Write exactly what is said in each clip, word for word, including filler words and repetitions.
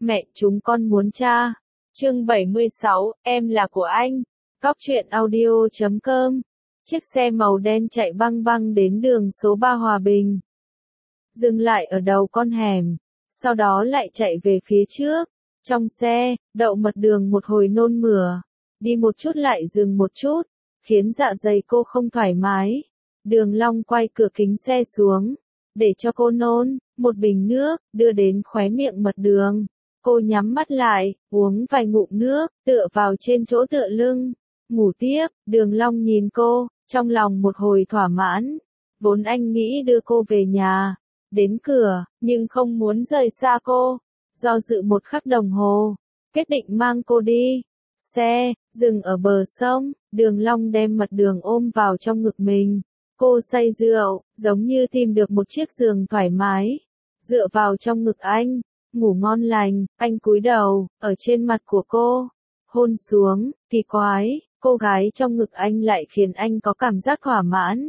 Mẹ, chúng con muốn cha. Chương bảy mươi sáu, em là của anh. Cóc truyện audio chấm com. Chiếc xe màu đen chạy băng băng đến đường số ba Hòa Bình. Dừng lại ở đầu con hẻm, sau đó lại chạy về phía trước. Trong xe, Đậu Mật Đường một hồi nôn mửa, đi một chút lại dừng một chút, khiến dạ dày cô không thoải mái. Đường Long quay cửa kính xe xuống, để cho cô nôn, một bình nước, đưa đến khóe miệng Mật Đường. Cô nhắm mắt lại, uống vài ngụm nước, tựa vào trên chỗ tựa lưng, ngủ tiếp. Đường Long nhìn cô, trong lòng một hồi thỏa mãn. Vốn anh nghĩ đưa cô về nhà, đến cửa, nhưng không muốn rời xa cô. Do dự một khắc đồng hồ, quyết định mang cô đi. Xe, dừng ở bờ sông, Đường Long đem Mật Đường ôm vào trong ngực mình. Cô say rượu, giống như tìm được một chiếc giường thoải mái. Dựa vào trong ngực anh, ngủ ngon lành, anh cúi đầu, ở trên mặt của cô. Hôn xuống, kỳ quái, cô gái trong ngực anh lại khiến anh có cảm giác thỏa mãn.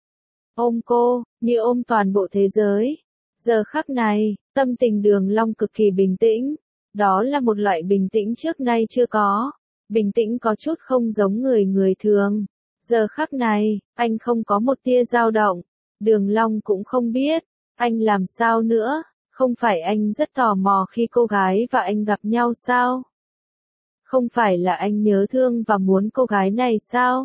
Ôm cô, như ôm toàn bộ thế giới. Giờ khắc này, tâm tình Đường Long cực kỳ bình tĩnh. Đó là một loại bình tĩnh trước nay chưa có. Bình tĩnh có chút không giống người người thường. Giờ khắc này, anh không có một tia dao động. Đường Long cũng không biết, anh làm sao nữa. Không phải anh rất tò mò khi cô gái và anh gặp nhau sao? Không phải là anh nhớ thương và muốn cô gái này sao?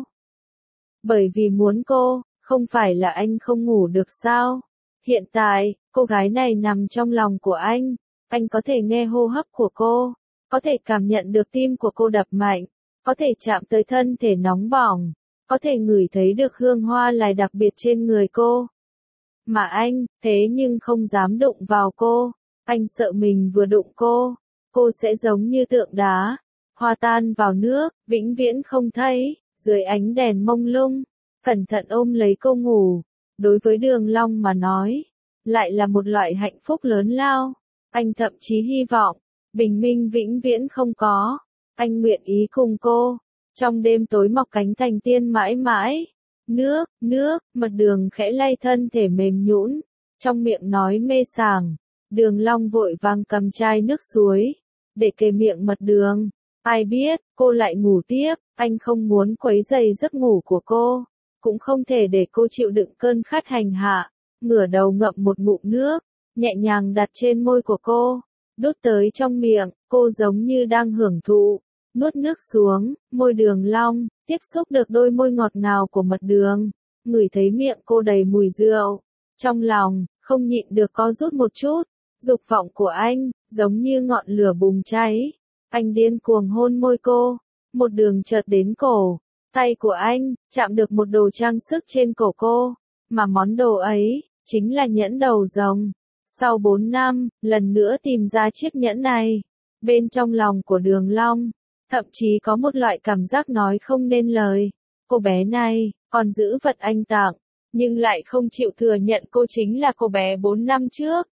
Bởi vì muốn cô, không phải là anh không ngủ được sao? Hiện tại, cô gái này nằm trong lòng của anh. Anh có thể nghe hô hấp của cô, có thể cảm nhận được tim của cô đập mạnh, có thể chạm tới thân thể nóng bỏng, có thể ngửi thấy được hương hoa lại đặc biệt trên người cô. Mà anh, thế nhưng không dám đụng vào cô. Anh sợ mình vừa đụng cô, cô sẽ giống như tượng đá, hòa tan vào nước, vĩnh viễn không thấy. Dưới ánh đèn mông lung, cẩn thận ôm lấy cô ngủ. Đối với Đường Long mà nói, lại là một loại hạnh phúc lớn lao. Anh thậm chí hy vọng, bình minh vĩnh viễn không có. Anh nguyện ý cùng cô, trong đêm tối mọc cánh thành tiên mãi mãi. Nước, nước, Mật Đường khẽ lay thân thể mềm nhũn, trong miệng nói mê sảng. Đường Long vội vàng cầm chai nước suối, để kề miệng Mật Đường. Ai biết, cô lại ngủ tiếp, anh không muốn quấy rầy giấc ngủ của cô, cũng không thể để cô chịu đựng cơn khát hành hạ. Ngửa đầu ngậm một ngụm nước, nhẹ nhàng đặt trên môi của cô, đút tới trong miệng, cô giống như đang hưởng thụ. Nuốt nước xuống, môi Đường Long tiếp xúc được đôi môi ngọt ngào của Mật Đường, ngửi thấy miệng cô đầy mùi rượu, trong lòng không nhịn được co rút một chút. Dục vọng của anh giống như ngọn lửa bùng cháy, anh điên cuồng hôn môi cô. Một đường chợt đến cổ, tay của anh chạm được một đồ trang sức trên cổ cô, mà món đồ ấy chính là nhẫn đầu rồng. Sau bốn năm, lần nữa tìm ra chiếc nhẫn này, bên trong lòng của Đường Long thậm chí có một loại cảm giác nói không nên lời. Cô bé này còn giữ vật anh tặng, nhưng lại không chịu thừa nhận cô chính là cô bé bốn năm trước.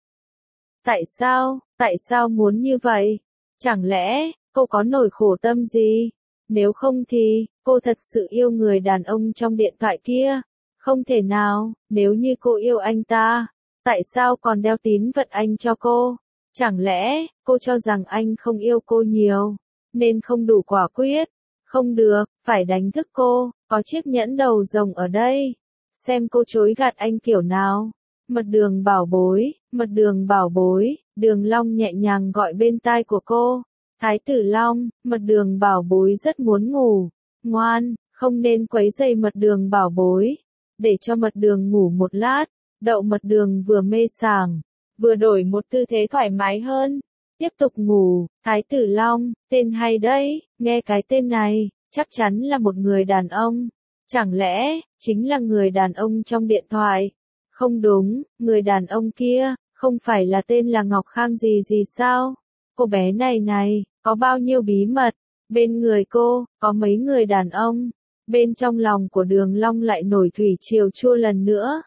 Tại sao, tại sao muốn như vậy? Chẳng lẽ cô có nỗi khổ tâm gì? Nếu không thì, cô thật sự yêu người đàn ông trong điện thoại kia. Không thể nào, nếu như cô yêu anh ta, tại sao còn đeo tín vật anh cho cô? Chẳng lẽ, cô cho rằng anh không yêu cô nhiều, nên không đủ quả quyết? Không được, phải đánh thức cô, có chiếc nhẫn đầu rồng ở đây. Xem cô chối gạt anh kiểu nào. Mật Đường bảo bối, Mật Đường bảo bối. Đường Long nhẹ nhàng gọi bên tai của cô. Thái tử Long, Mật Đường bảo bối rất muốn ngủ. Ngoan, không nên quấy rầy Mật Đường bảo bối. Để cho Mật Đường ngủ một lát. Đậu Mật Đường vừa mê sảng, vừa đổi một tư thế thoải mái hơn. Tiếp tục ngủ. Thái tử Long, tên hay đấy, nghe cái tên này, chắc chắn là một người đàn ông. Chẳng lẽ, chính là người đàn ông trong điện thoại? Không đúng, người đàn ông kia, không phải là tên là Ngọc Khang gì gì sao? Cô bé này này, có bao nhiêu bí mật? Bên người cô, có mấy người đàn ông? Bên trong lòng của Đường Long lại nổi thủy triều chua lần nữa.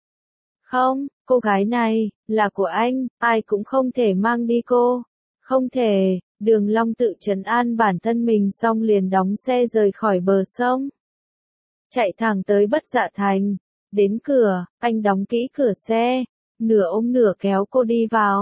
Không, cô gái này, là của anh, ai cũng không thể mang đi cô. Không thể. Đường Long tự trấn an bản thân mình xong liền đóng xe rời khỏi bờ sông. Chạy thẳng tới Bất Dạ Thành. Đến cửa, anh đóng kỹ cửa xe, nửa ôm nửa kéo cô đi vào.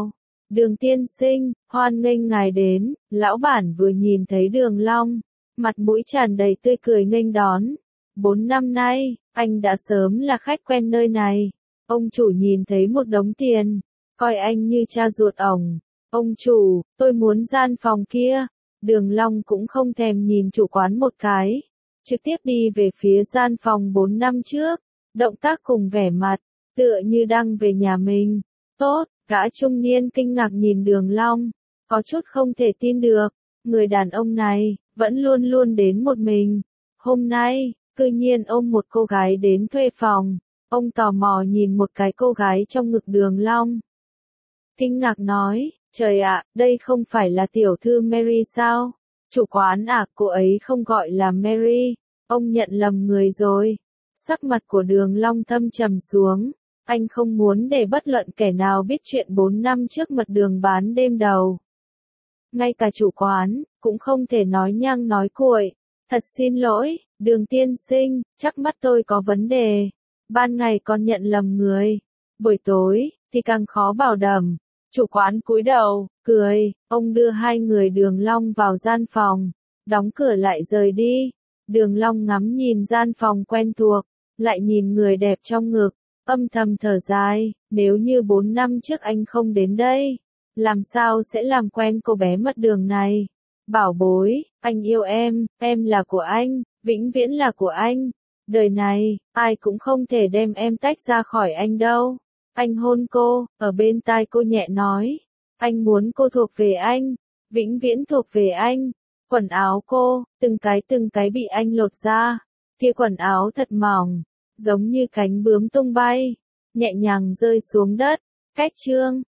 Đường tiên sinh, hoan nghênh ngài đến, lão bản vừa nhìn thấy Đường Long, mặt mũi tràn đầy tươi cười nghênh đón. Bốn năm nay, anh đã sớm là khách quen nơi này. Ông chủ nhìn thấy một đống tiền, coi anh như cha ruột ổng. Ông chủ, tôi muốn gian phòng kia. Đường Long cũng không thèm nhìn chủ quán một cái, trực tiếp đi về phía gian phòng bốn năm trước, động tác cùng vẻ mặt, tựa như đang về nhà mình. Tốt, gã trung niên kinh ngạc nhìn Đường Long, có chút không thể tin được, người đàn ông này, vẫn luôn luôn đến một mình. Hôm nay, cư nhiên ôm một cô gái đến thuê phòng, ông tò mò nhìn một cái cô gái trong ngực Đường Long. Kinh ngạc nói, trời ạ, đây không phải là tiểu thư Mary sao? Chủ quán à, cô ấy không gọi là Mary, ông nhận lầm người rồi. Sắc mặt của Đường Long thâm trầm xuống, anh không muốn để bất luận kẻ nào biết chuyện bốn năm trước mật đường bán đêm đầu. Ngay cả chủ quán, cũng không thể nói nhăng nói cuội. Thật xin lỗi, Đường tiên sinh, chắc mắt tôi có vấn đề. Ban ngày còn nhận lầm người, buổi tối, thì càng khó bảo đảm. Chủ quán cúi đầu, cười, ông đưa hai người Đường Long vào gian phòng, đóng cửa lại rời đi. Đường Long ngắm nhìn gian phòng quen thuộc, lại nhìn người đẹp trong ngực, âm thầm thở dài, nếu như bốn năm trước anh không đến đây, làm sao sẽ làm quen cô bé mất đường này. Bảo bối, anh yêu em, em là của anh, vĩnh viễn là của anh. Đời này, ai cũng không thể đem em tách ra khỏi anh đâu. Anh hôn cô, ở bên tai cô nhẹ nói. Anh muốn cô thuộc về anh, vĩnh viễn thuộc về anh. Quần áo cô, từng cái từng cái bị anh lột ra. Kia quần áo thật mỏng, giống như cánh bướm tung bay, nhẹ nhàng rơi xuống đất. Cách chương